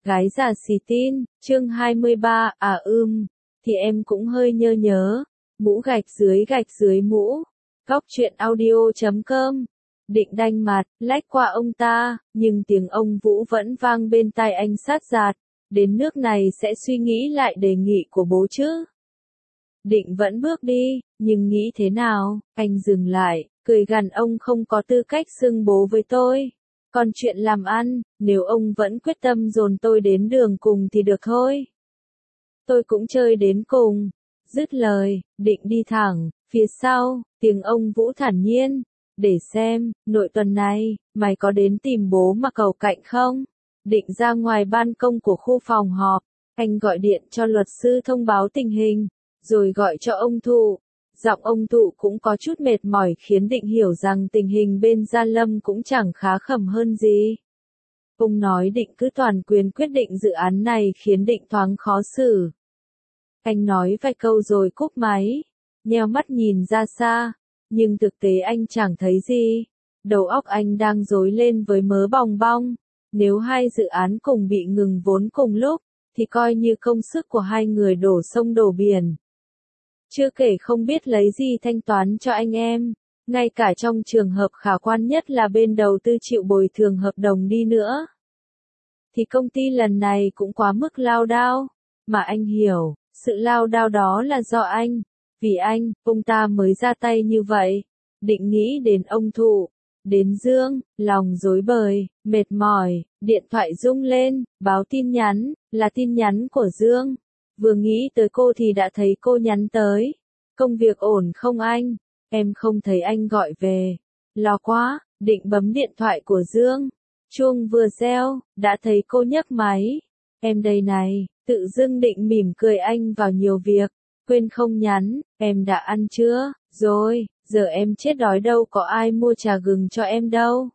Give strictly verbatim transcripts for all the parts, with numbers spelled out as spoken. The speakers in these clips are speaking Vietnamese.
Gái già xì tin, chương hai mươi ba, à ưm, thì em cũng hơi nhớ nhớ, mũ gạch dưới gạch dưới mũ, góc truyện audio chấm com, định đanh mặt, lách qua ông ta, nhưng tiếng ông Vũ vẫn vang bên tai anh sát giạt, đến nước này sẽ suy nghĩ lại đề nghị của bố chứ. Định vẫn bước đi, nhưng nghĩ thế nào, anh dừng lại, cười gằn ông không có tư cách xưng bố với tôi. Còn chuyện làm ăn, nếu ông vẫn quyết tâm dồn tôi đến đường cùng thì được thôi. Tôi cũng chơi đến cùng. Dứt lời, định đi thẳng, phía sau, tiếng ông Vũ thản nhiên. Để xem, nội tuần này, mày có đến tìm bố mà cầu cạnh không? Định ra ngoài ban công của khu phòng họp, anh gọi điện cho luật sư thông báo tình hình, rồi gọi cho ông Thụ. Giọng ông Thụ cũng có chút mệt mỏi khiến Định hiểu rằng tình hình bên Gia Lâm cũng chẳng khá khẩm hơn gì. Ông nói Định cứ toàn quyền quyết định dự án này khiến Định thoáng khó xử. Anh nói vài câu rồi cúp máy, nheo mắt nhìn ra xa, nhưng thực tế anh chẳng thấy gì. Đầu óc anh đang rối lên với mớ bòng bong. Nếu hai dự án cùng bị ngừng vốn cùng lúc, thì coi như công sức của hai người đổ sông đổ biển. Chưa kể không biết lấy gì thanh toán cho anh em, ngay cả trong trường hợp khả quan nhất là bên đầu tư chịu bồi thường hợp đồng đi nữa. Thì công ty lần này cũng quá mức lao đao, mà anh hiểu, sự lao đao đó là do anh, vì anh, ông ta mới ra tay như vậy. Định nghĩ đến ông Thụ, đến Dương, lòng rối bời, mệt mỏi, điện thoại rung lên, báo tin nhắn, là tin nhắn của Dương. Vừa nghĩ tới cô thì đã thấy cô nhắn tới. Công việc ổn không anh? Em không thấy anh gọi về. Lo quá, Định bấm điện thoại của Dương. Chuông vừa reo, đã thấy cô nhấc máy. Em đây này, tự dưng Định mỉm cười anh vào nhiều việc. Quên không nhắn, em đã ăn chưa? Rồi, giờ em chết đói đâu có ai mua trà gừng cho em đâu.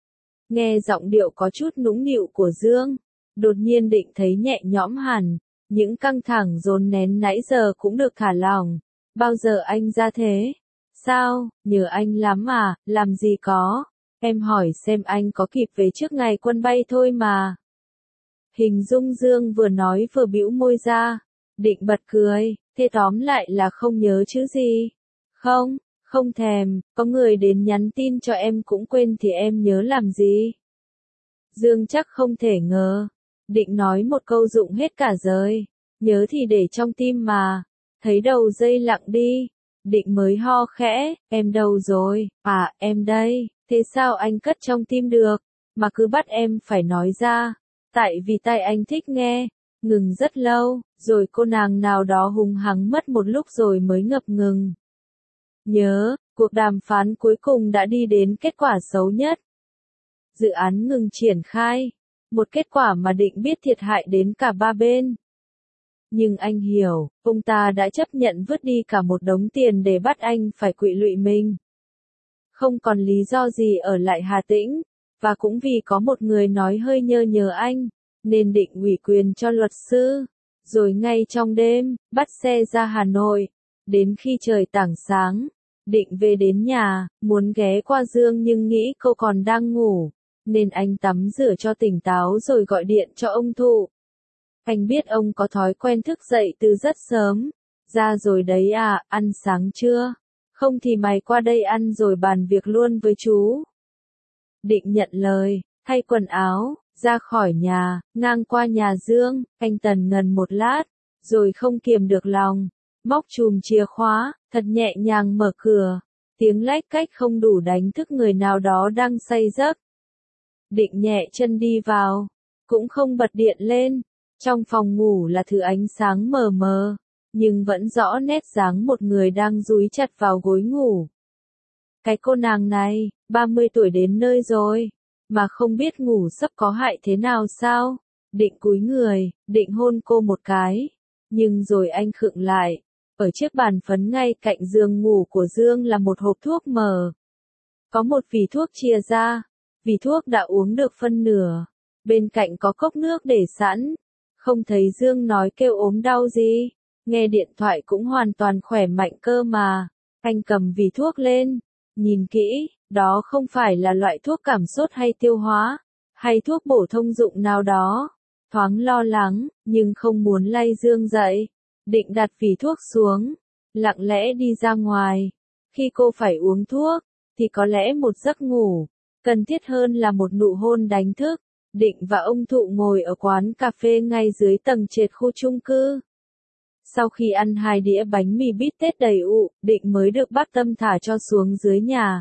Nghe giọng điệu có chút nũng nịu của Dương, đột nhiên Định thấy nhẹ nhõm hẳn. Những căng thẳng dồn nén nãy giờ cũng được thả lỏng. Bao giờ anh ra thế? Sao, nhờ anh lắm à, làm gì có. Em hỏi xem anh có kịp về trước ngày quân bay thôi mà. Hình dung Dương vừa nói vừa bĩu môi ra. Định bật cười, thế tóm lại là không nhớ chứ gì. Không, không thèm, có người đến nhắn tin cho em cũng quên thì em nhớ làm gì. Dương chắc không thể ngờ. Định nói một câu dụng hết cả rồi, nhớ thì để trong tim mà. Thấy đầu dây lặng đi, Định mới ho khẽ, em đâu rồi, à em đây, thế sao anh cất trong tim được, mà cứ bắt em phải nói ra, tại vì tai anh thích nghe. Ngừng rất lâu, rồi cô nàng nào đó hùng hắng mất một lúc rồi mới ngập ngừng. Nhớ, cuộc đàm phán cuối cùng đã đi đến kết quả xấu nhất. Dự án ngừng triển khai. Một kết quả mà Định biết thiệt hại đến cả ba bên. Nhưng anh hiểu, ông ta đã chấp nhận vứt đi cả một đống tiền để bắt anh phải quỵ lụy mình. Không còn lý do gì ở lại Hà Tĩnh, và cũng vì có một người nói hơi nhơ nhớ anh, nên Định ủy quyền cho luật sư. Rồi ngay trong đêm, bắt xe ra Hà Nội. Đến khi trời tảng sáng, Định về đến nhà, muốn ghé qua Dương nhưng nghĩ cô còn đang ngủ. Nên anh tắm rửa cho tỉnh táo rồi gọi điện cho ông Thụ. Anh biết ông có thói quen thức dậy từ rất sớm. Ra rồi đấy à, ăn sáng chưa? Không thì mày qua đây ăn rồi bàn việc luôn với chú. Định nhận lời, thay quần áo, ra khỏi nhà, ngang qua nhà Dương, anh tần ngần một lát, rồi không kiềm được lòng. Móc chùm chìa khóa, thật nhẹ nhàng mở cửa. Tiếng lách cách không đủ đánh thức người nào đó đang say giấc. Định nhẹ chân đi vào, cũng không bật điện lên. Trong phòng ngủ là thứ ánh sáng mờ mờ, nhưng vẫn rõ nét dáng một người đang dúi chặt vào gối ngủ. Cái cô nàng này, ba mươi tuổi đến nơi rồi, mà không biết ngủ sắp có hại thế nào sao? Định cúi người, định hôn cô một cái, nhưng rồi anh khựng lại. Ở chiếc bàn phấn ngay cạnh giường ngủ của Dương là một hộp thuốc mờ. Có một vỉ thuốc chia ra. Vì thuốc đã uống được phân nửa. Bên cạnh có cốc nước để sẵn. Không thấy Dương nói kêu ốm đau gì. Nghe điện thoại cũng hoàn toàn khỏe mạnh cơ mà. Anh cầm vỉ thuốc lên. Nhìn kỹ, đó không phải là loại thuốc cảm sốt hay tiêu hóa. Hay thuốc bổ thông dụng nào đó. thoáng lo lắng, nhưng không muốn lay Dương dậy. Định đặt vỉ thuốc xuống, lặng lẽ đi ra ngoài. Khi cô phải uống thuốc, thì có lẽ một giấc ngủ, cần thiết hơn là một nụ hôn đánh thức. Định và ông Thụ ngồi ở quán cà phê ngay dưới tầng trệt khu chung cư. Sau khi ăn hai đĩa bánh mì bít tết đầy ụ, Định mới được bác Tâm thả cho xuống dưới nhà.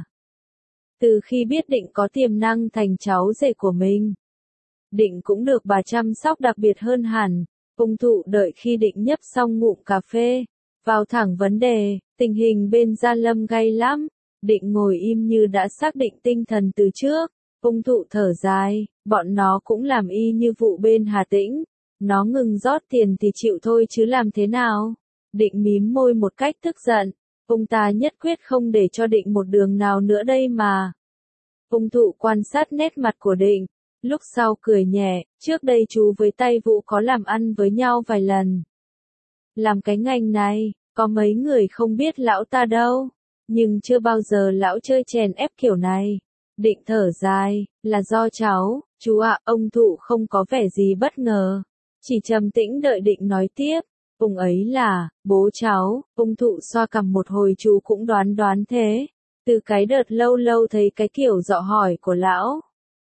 Từ khi biết Định có tiềm năng thành cháu rể của mình, Định cũng được bà chăm sóc đặc biệt hơn hẳn. Ông Thụ đợi khi Định nhấp xong ngụm cà phê, vào thẳng vấn đề, tình hình bên Gia Lâm gay lắm. Định ngồi im như đã xác định tinh thần từ trước. Ông Thụ thở dài, bọn nó cũng làm y như vụ bên Hà Tĩnh. Nó ngừng rót tiền thì chịu thôi chứ làm thế nào. Định mím môi một cách tức giận. Ông ta nhất quyết không để cho Định một đường nào nữa đây mà. Ông Thụ quan sát nét mặt của Định. Lúc sau cười nhẹ, trước đây chú với Tay Vũ có làm ăn với nhau vài lần. Làm cái ngành này, có mấy người không biết lão ta đâu. Nhưng chưa bao giờ lão chơi chèn ép kiểu này. Định thở dài, là do cháu, chú ạ. Ông Thụ không có vẻ gì bất ngờ. Chỉ trầm tĩnh đợi Định nói tiếp. Ông ấy là, bố cháu. Ông Thụ xoa cằm một hồi chú cũng đoán đoán thế. Từ cái đợt lâu lâu thấy cái kiểu dọ hỏi của lão,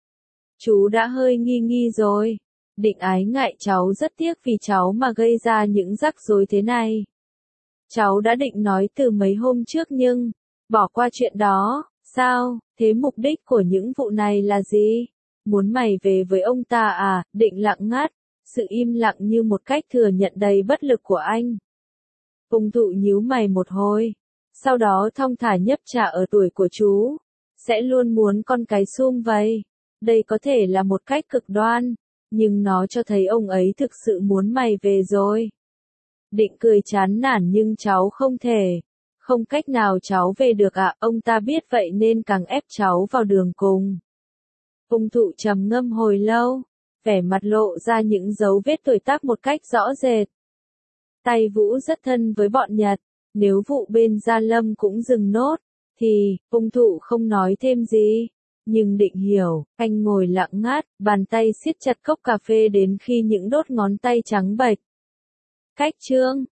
chú đã hơi nghi nghi rồi. Định ái ngại cháu rất tiếc vì cháu mà gây ra những rắc rối thế này. Cháu đã định nói từ mấy hôm trước nhưng, bỏ qua chuyện đó. Sao, thế mục đích của những vụ này là gì? Muốn mày về với ông ta à? Định lặng ngắt, sự im lặng như một cách thừa nhận đầy bất lực của anh. Ông Thụ nhíu mày một hồi, sau đó thong thả nhấp trà. Ở tuổi của chú, sẽ luôn muốn con cái sum vầy. Đây có thể là một cách cực đoan, nhưng nó cho thấy ông ấy thực sự muốn mày về rồi. Định cười chán nản, nhưng cháu không thể. Không cách nào cháu về được ạ. À? Ông ta biết vậy nên càng ép cháu vào đường cùng. Ông Thụ trầm ngâm hồi lâu, vẻ mặt lộ ra những dấu vết tuổi tác một cách rõ rệt. Tay Vũ rất thân với bọn Nhật. Nếu vụ bên Gia Lâm cũng dừng nốt, thì, ông Thụ không nói thêm gì. Nhưng Định hiểu, anh ngồi lặng ngắt, bàn tay siết chặt cốc cà phê đến khi những đốt ngón tay trắng bệch. Cách chương